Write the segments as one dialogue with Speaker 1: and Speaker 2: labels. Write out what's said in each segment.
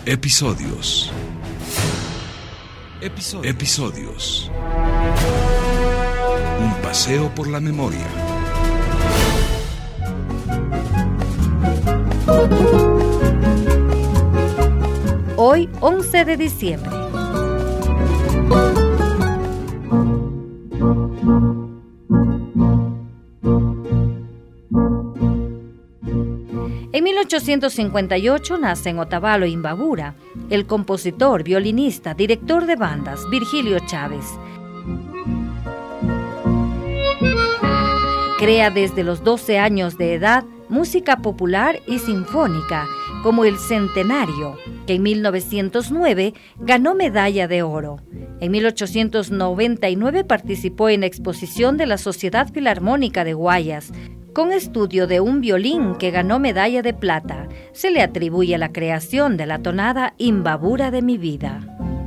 Speaker 1: Episodios. Un paseo por la memoria.
Speaker 2: Hoy, 11 de diciembre. En 1858 nace en Otavalo, Imbabura, el compositor, violinista, director de bandas Virgilio Chávez. Crea desde los 12 años de edad música popular y sinfónica, como El Centenario, que en 1909 ganó medalla de oro. En 1899 participó en la exposición de la Sociedad Filarmónica de Guayas, con estudio de un violín que ganó medalla de plata. Se le atribuye la creación de la tonada Imbabura de mi vida.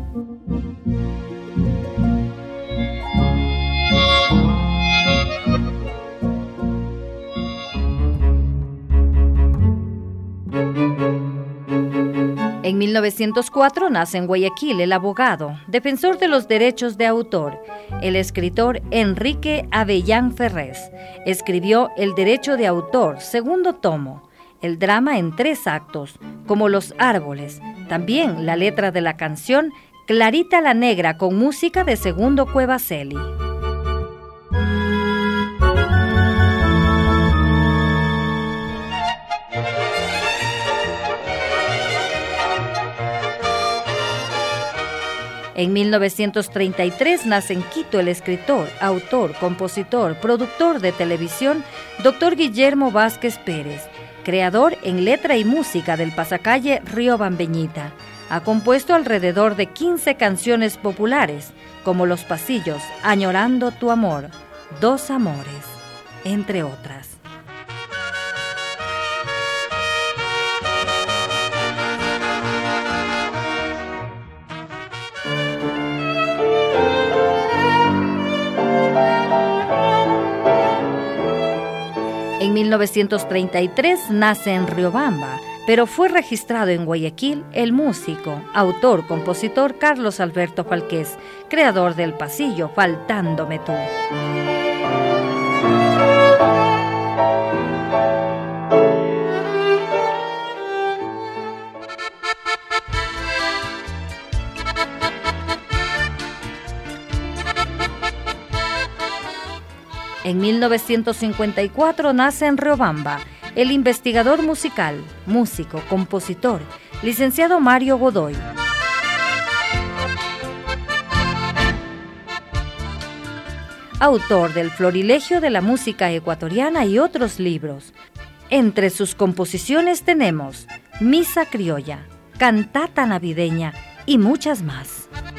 Speaker 2: En 1904 nace en Guayaquil el abogado, defensor de los derechos de autor, el escritor Enrique Avellán Ferrés. Escribió El derecho de autor, segundo tomo, el drama en 3 actos, como Los árboles, también la letra de la canción Clarita la Negra con música de Segundo Cuevaceli. En 1933 nace en Quito el escritor, autor, compositor, productor de televisión, Dr. Guillermo Vázquez Pérez, creador en letra y música del pasacalle Río Bambeñita. Ha compuesto alrededor de 15 canciones populares, como Los Pasillos, Añorando tu amor, Dos amores, entre otras. En 1933 nace en Riobamba, pero fue registrado en Guayaquil el músico, autor, compositor Carlos Alberto Falqués, creador del pasillo Faltándome tú. En 1954 nace en Riobamba el investigador musical, músico, compositor, licenciado Mario Godoy. Autor del Florilegio de la Música Ecuatoriana y otros libros. Entre sus composiciones tenemos Misa Criolla, Cantata Navideña y muchas más.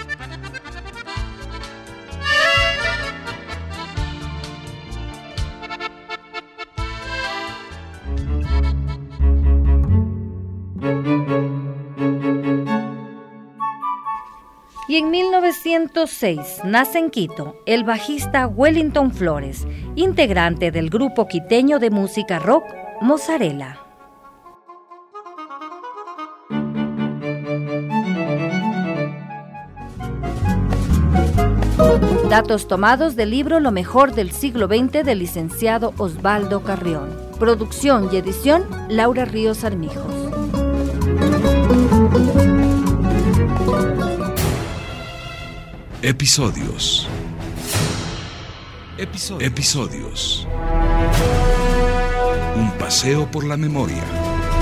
Speaker 2: Y en 1906 nace en Quito el bajista Wellington Flores, integrante del grupo quiteño de música rock Mozzarella. Datos tomados del libro Lo mejor del siglo XX del licenciado Osvaldo Carrión. Producción y edición Laura Ríos Armijos.
Speaker 1: Episodios. Un paseo por la memoria.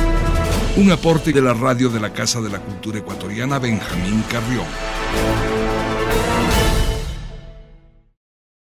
Speaker 1: Un aporte de la radio de la Casa de la Cultura Ecuatoriana Benjamín Carrión.